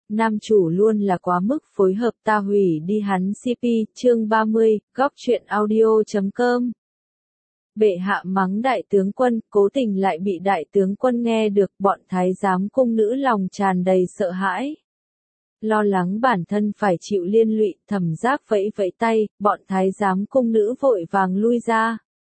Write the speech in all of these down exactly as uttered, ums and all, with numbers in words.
nam chủ luôn là quá mức phối hợp ta hủy đi hắn xê pê, chương ba mươi, góc truyện audio chấm com. Bệ hạ mắng đại tướng quân, cố tình lại bị đại tướng quân nghe được, bọn thái giám cung nữ lòng tràn đầy sợ hãi. Lo lắng bản thân phải chịu liên lụy, Thẩm Giác vẫy vẫy tay, bọn thái giám cung nữ vội vàng lui ra.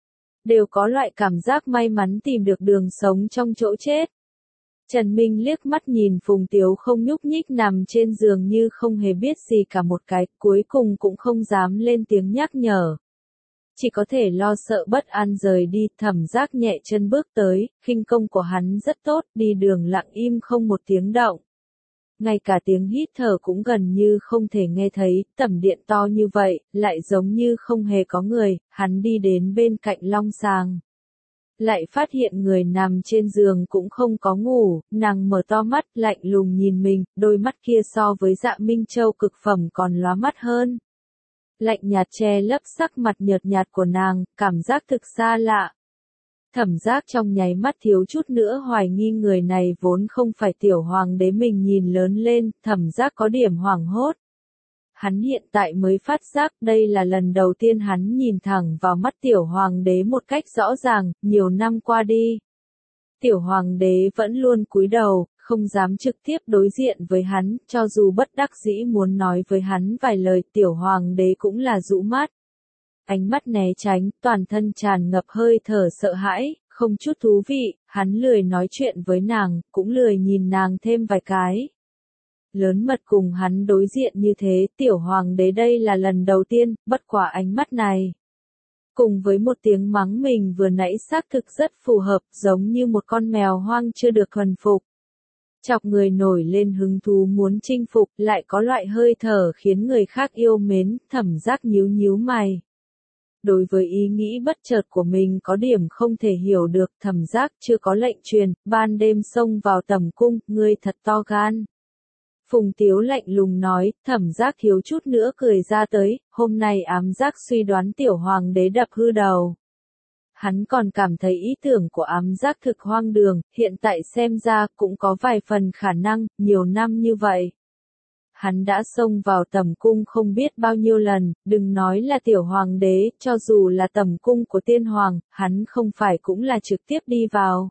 Đều có loại cảm giác may mắn tìm được đường sống trong chỗ chết. Trần Minh liếc mắt nhìn Phùng Tiếu không nhúc nhích nằm trên giường như không hề biết gì cả một cái, cuối cùng cũng không dám lên tiếng nhắc nhở. Chỉ có thể lo sợ bất an rời đi, Thẩm Giác nhẹ chân bước tới, khinh công của hắn rất tốt, đi đường lặng im không một tiếng động. Ngay cả tiếng hít thở cũng gần như không thể nghe thấy, tầm điện to như vậy, lại giống như không hề có người, hắn đi đến bên cạnh long sàng. Lại phát hiện người nằm trên giường cũng không có ngủ, nàng mở to mắt, lạnh lùng nhìn mình, đôi mắt kia so với Dạ Minh Châu cực phẩm còn lóa mắt hơn. Lạnh nhạt che lấp sắc mặt nhợt nhạt của nàng, cảm giác thực xa lạ. Thẩm Giác trong nháy mắt thiếu chút nữa hoài nghi người này vốn không phải tiểu hoàng đế mình nhìn lớn lên, Thẩm Giác có điểm hoảng hốt. Hắn hiện tại mới phát giác đây là lần đầu tiên hắn nhìn thẳng vào mắt tiểu hoàng đế một cách rõ ràng, nhiều năm qua đi. Tiểu hoàng đế vẫn luôn cúi đầu, không dám trực tiếp đối diện với hắn, cho dù bất đắc dĩ muốn nói với hắn vài lời, tiểu hoàng đế cũng là rũ mắt. Ánh mắt né tránh, toàn thân tràn ngập hơi thở sợ hãi, không chút thú vị, hắn lười nói chuyện với nàng, cũng lười nhìn nàng thêm vài cái. Lớn mật cùng hắn đối diện như thế, tiểu hoàng đế đây là lần đầu tiên, bất quả ánh mắt này. Cùng với một tiếng mắng mình vừa nãy xác thực rất phù hợp, giống như một con mèo hoang chưa được thuần phục. Chọc người nổi lên hứng thú muốn chinh phục, lại có loại hơi thở khiến người khác yêu mến, Thẩm Giác nhíu nhíu mày. Đối với ý nghĩ bất chợt của mình có điểm không thể hiểu được, Thẩm Giác chưa có lệnh truyền, ban đêm xông vào tầm cung, ngươi thật to gan. Phùng Tiếu lạnh lùng nói, Thẩm Giác thiếu chút nữa cười ra tới, hôm nay ám giác suy đoán tiểu hoàng đế đập hư đầu. Hắn còn cảm thấy ý tưởng của ám giác thực hoang đường, hiện tại xem ra cũng có vài phần khả năng, nhiều năm như vậy. Hắn đã xông vào tầm cung không biết bao nhiêu lần, đừng nói là tiểu hoàng đế, cho dù là tầm cung của tiên hoàng, hắn không phải cũng là trực tiếp đi vào.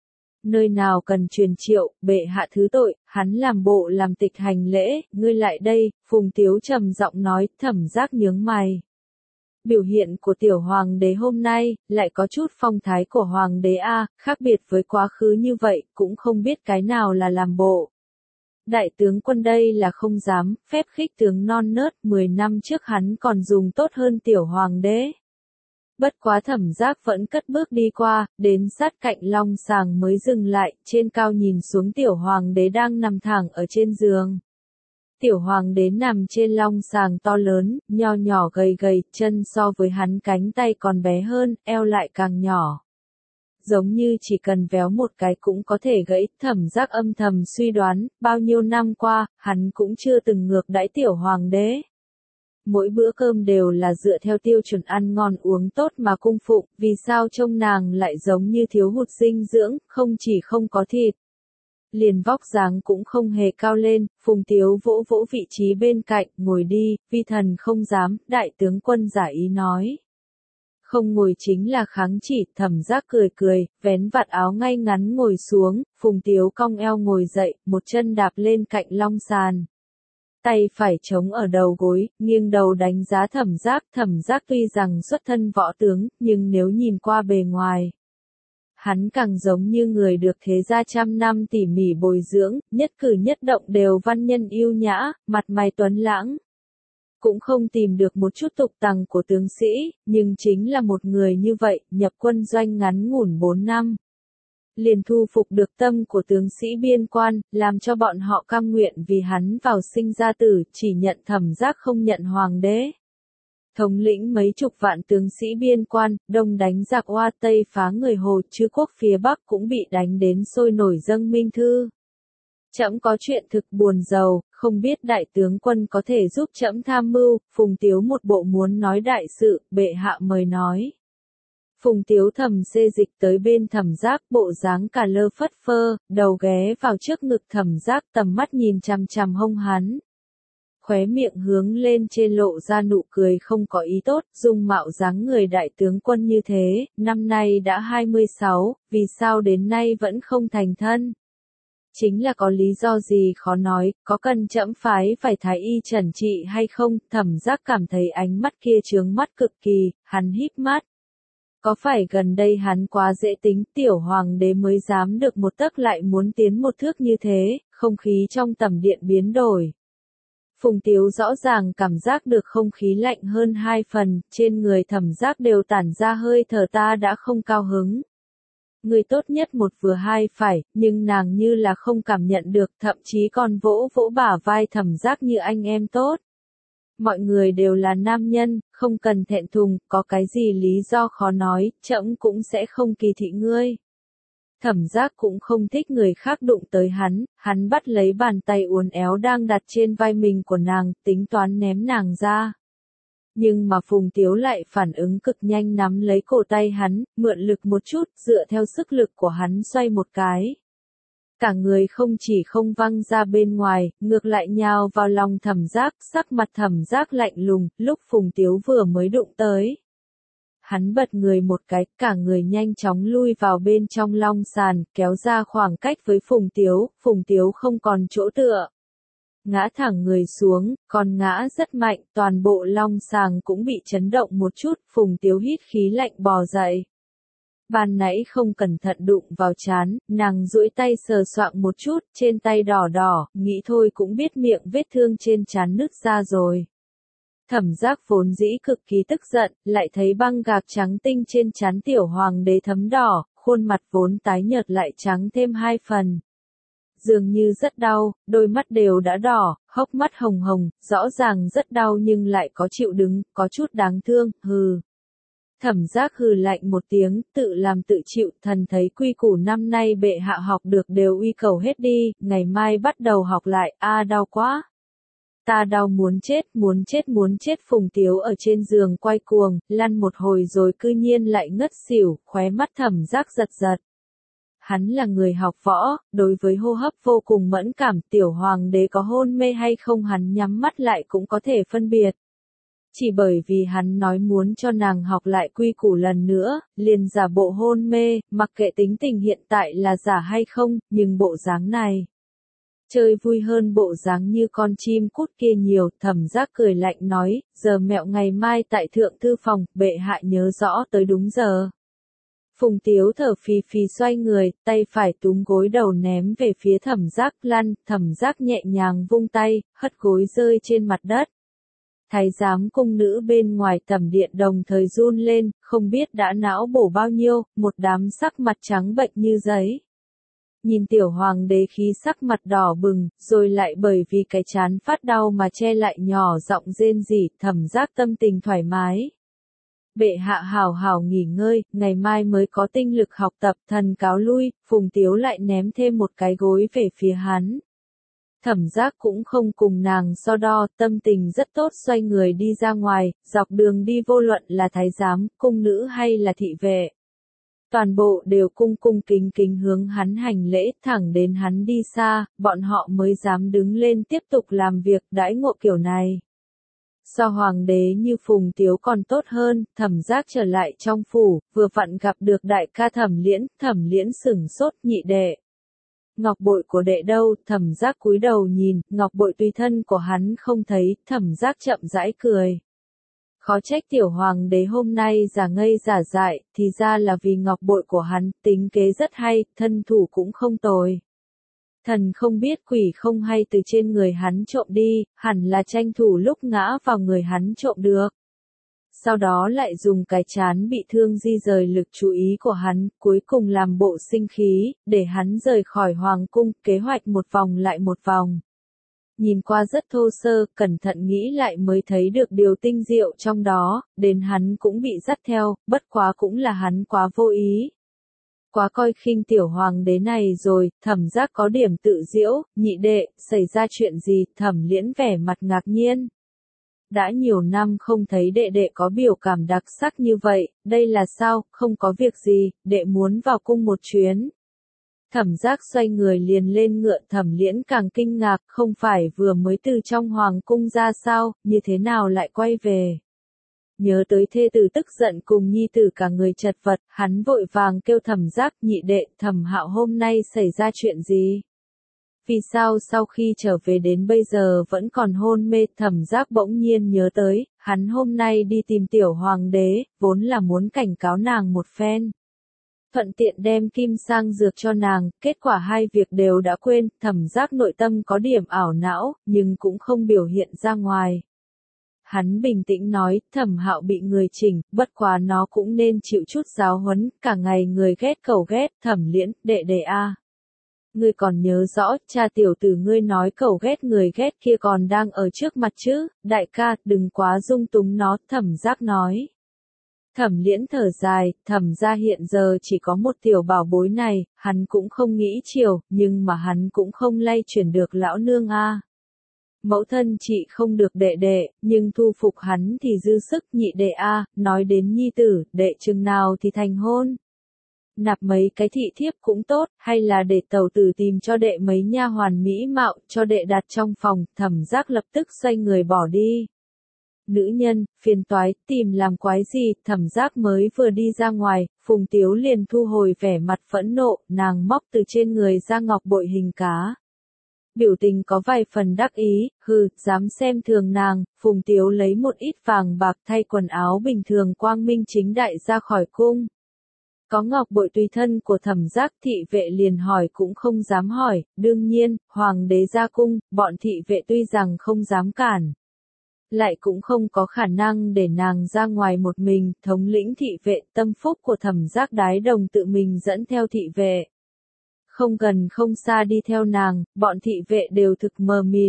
Nơi nào cần truyền triệu, bệ hạ thứ tội, hắn làm bộ làm tịch hành lễ, ngươi lại đây, Phùng Tiếu trầm giọng nói, Thẩm Giác nhướng mày. Biểu hiện của tiểu hoàng đế hôm nay, lại có chút phong thái của hoàng đế A, khác biệt với quá khứ như vậy, cũng không biết cái nào là làm bộ. Đại tướng quân đây là không dám, phép khích tướng non nớt, mười năm trước hắn còn dùng tốt hơn tiểu hoàng đế. Bất quá Thẩm Giác vẫn cất bước đi qua, đến sát cạnh long sàng mới dừng lại, trên cao nhìn xuống tiểu hoàng đế đang nằm thẳng ở trên giường. Tiểu hoàng đế nằm trên long sàng to lớn, nho nhỏ gầy gầy, chân so với hắn cánh tay còn bé hơn, eo lại càng nhỏ. Giống như chỉ cần véo một cái cũng có thể gãy, Thẩm Giác âm thầm suy đoán, bao nhiêu năm qua, hắn cũng chưa từng ngược đãi tiểu hoàng đế. Mỗi bữa cơm đều là dựa theo tiêu chuẩn ăn ngon uống tốt mà cung phụng, vì sao trông nàng lại giống như thiếu hụt dinh dưỡng, không chỉ không có thịt. Liền vóc dáng cũng không hề cao lên, Phùng Tiếu vỗ vỗ vị trí bên cạnh, ngồi đi, vi thần không dám, đại tướng quân giả ý nói. Không ngồi chính là kháng chỉ, Thẩm Giác cười cười, vén vạt áo ngay ngắn ngồi xuống, Phùng Tiếu cong eo ngồi dậy, một chân đạp lên cạnh long sàn. Tay phải chống ở đầu gối, nghiêng đầu đánh giá Thẩm Giác, Thẩm Giác tuy rằng xuất thân võ tướng, nhưng nếu nhìn qua bề ngoài, hắn càng giống như người được thế gia trăm năm tỉ mỉ bồi dưỡng, nhất cử nhất động đều văn nhân yêu nhã, mặt mày tuấn lãng. Cũng không tìm được một chút tục tằng của tướng sĩ, nhưng chính là một người như vậy, nhập quân doanh ngắn ngủn bốn năm. Liền thu phục được tâm của tướng sĩ biên quan, làm cho bọn họ cam nguyện vì hắn vào sinh ra tử, chỉ nhận Thẩm Giác không nhận hoàng đế. Thống lĩnh mấy chục vạn tướng sĩ biên quan, đông đánh giặc Hoa Tây phá người Hồ, Chư quốc phía Bắc cũng bị đánh đến sôi nổi dâng minh thư. Trẫm có chuyện thực buồn rầu, không biết đại tướng quân có thể giúp trẫm tham mưu, Phùng Tiếu một bộ muốn nói đại sự, bệ hạ mời nói. Phùng Tiếu thầm xê dịch tới bên Thẩm Giác, bộ dáng cả lơ phất phơ, đầu ghé vào trước ngực Thẩm Giác, tầm mắt nhìn chằm chằm hông hắn. Khóe miệng hướng lên trên lộ ra nụ cười không có ý tốt, dung mạo dáng người đại tướng quân như thế, năm nay đã hai mươi sáu, vì sao đến nay vẫn không thành thân? Chính là có lý do gì khó nói, có cần trẫm phái phải thái y trần trị hay không? Thẩm Giác cảm thấy ánh mắt kia chướng mắt cực kỳ, hắn híp mắt. Có phải gần đây hắn quá dễ tính, tiểu hoàng đế mới dám được một tấc lại muốn tiến một thước như thế, không khí trong tầm điện biến đổi. Phùng Tiếu rõ ràng cảm giác được không khí lạnh hơn hai phần, trên người Thẩm Giác đều tản ra hơi thở ta đã không cao hứng. Người tốt nhất một vừa hai phải, nhưng nàng như là không cảm nhận được, thậm chí còn vỗ vỗ bả vai Thẩm Giác như anh em tốt. Mọi người đều là nam nhân, không cần thẹn thùng, có cái gì lý do khó nói, trẫm cũng sẽ không kỳ thị ngươi. Thẩm Giác cũng không thích người khác đụng tới hắn, hắn bắt lấy bàn tay uốn éo đang đặt trên vai mình của nàng, tính toán ném nàng ra. Nhưng mà Phùng Tiếu lại phản ứng cực nhanh nắm lấy cổ tay hắn, mượn lực một chút, dựa theo sức lực của hắn xoay một cái. Cả người không chỉ không văng ra bên ngoài, ngược lại nhào vào lòng Thẩm Giác, sắc mặt Thẩm Giác lạnh lùng, lúc Phùng Tiếu vừa mới đụng tới. Hắn bật người một cái, cả người nhanh chóng lui vào bên trong long sàn, kéo ra khoảng cách với Phùng Tiếu, Phùng Tiếu không còn chỗ tựa. Ngã thẳng người xuống, còn ngã rất mạnh, toàn bộ long sàng cũng bị chấn động một chút, Phùng Tiếu hít khí lạnh bò dậy. Ban nãy không cẩn thận đụng vào trán, nàng duỗi tay sờ soạng một chút, trên tay đỏ đỏ, nghĩ thôi cũng biết miệng vết thương trên trán nứt ra rồi. Thẩm Giác vốn dĩ cực kỳ tức giận, lại thấy băng gạc trắng tinh trên trán tiểu hoàng đế thấm đỏ, khuôn mặt vốn tái nhợt lại trắng thêm hai phần. Dường như rất đau, đôi mắt đều đã đỏ, hốc mắt hồng hồng, rõ ràng rất đau nhưng lại có chịu đứng, có chút đáng thương, hừ. Thẩm Giác hừ lạnh một tiếng, tự làm tự chịu, thần thấy quy củ năm nay bệ hạ học được đều uy cầu hết đi, ngày mai bắt đầu học lại, a à, đau quá. Ta đau muốn chết, muốn chết muốn chết. Phùng Tiếu ở trên giường quay cuồng, lăn một hồi rồi cư nhiên lại ngất xỉu, khóe mắt Thẩm Giác giật giật. Hắn là người học võ, đối với hô hấp vô cùng mẫn cảm, tiểu hoàng đế có hôn mê hay không hắn nhắm mắt lại cũng có thể phân biệt. Chỉ bởi vì hắn nói muốn cho nàng học lại quy củ lần nữa, liền giả bộ hôn mê, mặc kệ tính tình hiện tại là giả hay không, nhưng bộ dáng này. Chơi vui hơn bộ dáng như con chim cút kia nhiều, Thẩm Giác cười lạnh nói, giờ mẹo ngày mai tại thượng thư phòng, bệ hạ nhớ rõ tới đúng giờ. Phùng Tiếu thở phì phì xoay người, tay phải túm gối đầu ném về phía Thẩm Giác lăn, Thẩm Giác nhẹ nhàng vung tay, hất gối rơi trên mặt đất. Thái giám cung nữ bên ngoài tẩm điện đồng thời run lên, không biết đã não bổ bao nhiêu, một đám sắc mặt trắng bệch như giấy. Nhìn tiểu hoàng đế khí sắc mặt đỏ bừng, rồi lại bởi vì cái chán phát đau mà che lại nhỏ giọng rên rỉ, Thẩm Giác tâm tình thoải mái. Bệ hạ hảo hảo nghỉ ngơi, ngày mai mới có tinh lực học tập, thần cáo lui. Phùng Tiếu lại ném thêm một cái gối về phía hắn. Thẩm Giác cũng không cùng nàng so đo, tâm tình rất tốt xoay người đi ra ngoài, dọc đường đi vô luận là thái giám, cung nữ hay là thị vệ. Toàn bộ đều cung cung kính kính hướng hắn hành lễ, thẳng đến hắn đi xa, bọn họ mới dám đứng lên tiếp tục làm việc đãi ngộ kiểu này. So hoàng đế như Phùng Tiếu còn tốt hơn, Thẩm Giác trở lại trong phủ, vừa vặn gặp được đại ca Thẩm Liễn, Thẩm Liễn sửng sốt, nhị đệ. Ngọc bội của đệ đâu? Thẩm Giác cúi đầu nhìn, ngọc bội tùy thân của hắn không thấy, Thẩm Giác chậm rãi cười. Khó trách tiểu hoàng đế hôm nay giả ngây giả dại, thì ra là vì ngọc bội của hắn, tính kế rất hay, thân thủ cũng không tồi. Thần không biết quỷ không hay từ trên người hắn trộm đi, hẳn là tranh thủ lúc ngã vào người hắn trộm được. Sau đó lại dùng cái chán bị thương di rời lực chú ý của hắn, cuối cùng làm bộ sinh khí, để hắn rời khỏi hoàng cung, kế hoạch một vòng lại một vòng. Nhìn qua rất thô sơ, cẩn thận nghĩ lại mới thấy được điều tinh diệu trong đó, đến hắn cũng bị dắt theo, bất quá cũng là hắn quá vô ý. Quá coi khinh tiểu hoàng đế này rồi, Thẩm Giác có điểm tự giễu, nhị đệ, xảy ra chuyện gì? Thẩm Liễn vẻ mặt ngạc nhiên. đã nhiều năm không thấy đệ đệ có biểu cảm đặc sắc như vậy, đây là sao, không có việc gì, đệ muốn vào cung một chuyến. Thẩm Giác xoay người liền lên ngựa, Thẩm Liễn càng kinh ngạc, không phải vừa mới từ trong hoàng cung ra sao, như thế nào lại quay về. Nhớ tới thê tử tức giận cùng nhi tử cả người chật vật, hắn vội vàng kêu Thẩm Giác, nhị đệ, Thẩm Hạo hôm nay xảy ra chuyện gì? Vì sao sau khi trở về đến bây giờ vẫn còn hôn mê? Thẩm Giác bỗng nhiên nhớ tới, hắn hôm nay đi tìm tiểu hoàng đế, vốn là muốn cảnh cáo nàng một phen. Thuận tiện đem kim sang dược cho nàng, kết quả hai việc đều đã quên, Thẩm Giác nội tâm có điểm ảo não, nhưng cũng không biểu hiện ra ngoài. Hắn bình tĩnh nói, Thẩm Hạo bị người chỉnh, bất quá nó cũng nên chịu chút giáo huấn, cả ngày người ghét cẩu ghét, Thẩm Liễn, đệ đệ a. Ngươi còn nhớ rõ, cha tiểu tử ngươi nói cẩu ghét người ghét kia còn đang ở trước mặt chứ, đại ca, đừng quá dung túng nó, Thẩm Giác nói. Thẩm Liễn thở dài, Thẩm gia hiện giờ chỉ có một tiểu bảo bối này, hắn cũng không nghĩ chiều, nhưng mà hắn cũng không lay chuyển được lão nương a. Mẫu thân chị không được đệ đệ, nhưng thu phục hắn thì dư sức, nhị đệ a, nói đến nhi tử, đệ chừng nào thì thành hôn. Nạp mấy cái thị thiếp cũng tốt, hay là để tẩu tử tìm cho đệ mấy nha hoàn mỹ mạo, cho đệ đặt trong phòng. Thẩm Giác lập tức xoay người bỏ đi. Nữ nhân, phiền toái, tìm làm quái gì? Thẩm Giác mới vừa đi ra ngoài, Phùng Tiếu liền thu hồi vẻ mặt phẫn nộ, nàng móc từ trên người ra ngọc bội hình cá. Biểu tình có vài phần đắc ý, hừ, dám xem thường nàng. Phùng Tiếu lấy một ít vàng bạc thay quần áo bình thường quang minh chính đại ra khỏi cung. Có ngọc bội tùy thân của Thẩm Giác, thị vệ liền hỏi cũng không dám hỏi, đương nhiên, hoàng đế ra cung, bọn thị vệ tuy rằng không dám cản, lại cũng không có khả năng để nàng ra ngoài một mình. Thống lĩnh thị vệ tâm phúc của Thẩm Giác Đái Đồng tự mình dẫn theo thị vệ. Không gần không xa đi theo nàng, bọn thị vệ đều thực mờ mịt.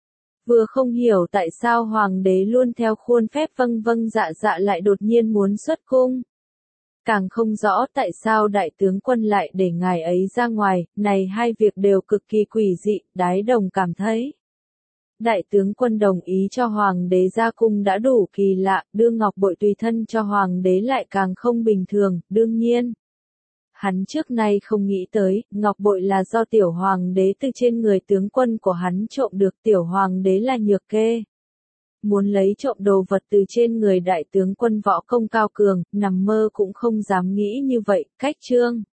Vừa không hiểu tại sao hoàng đế luôn theo khuôn phép vâng vâng dạ dạ lại đột nhiên muốn xuất cung. Càng không rõ tại sao đại tướng quân lại để ngài ấy ra ngoài, này hai việc đều cực kỳ quỷ dị, Đái Đồng cảm thấy. Đại tướng quân đồng ý cho hoàng đế ra cung đã đủ kỳ lạ, đưa ngọc bội tùy thân cho hoàng đế lại càng không bình thường, đương nhiên. Hắn trước nay không nghĩ tới, ngọc bội là do tiểu hoàng đế từ trên người tướng quân của hắn trộm được, tiểu hoàng đế là nhược kê. Muốn lấy trộm đồ vật từ trên người đại tướng quân võ công cao cường, nằm mơ cũng không dám nghĩ như vậy. Cách chương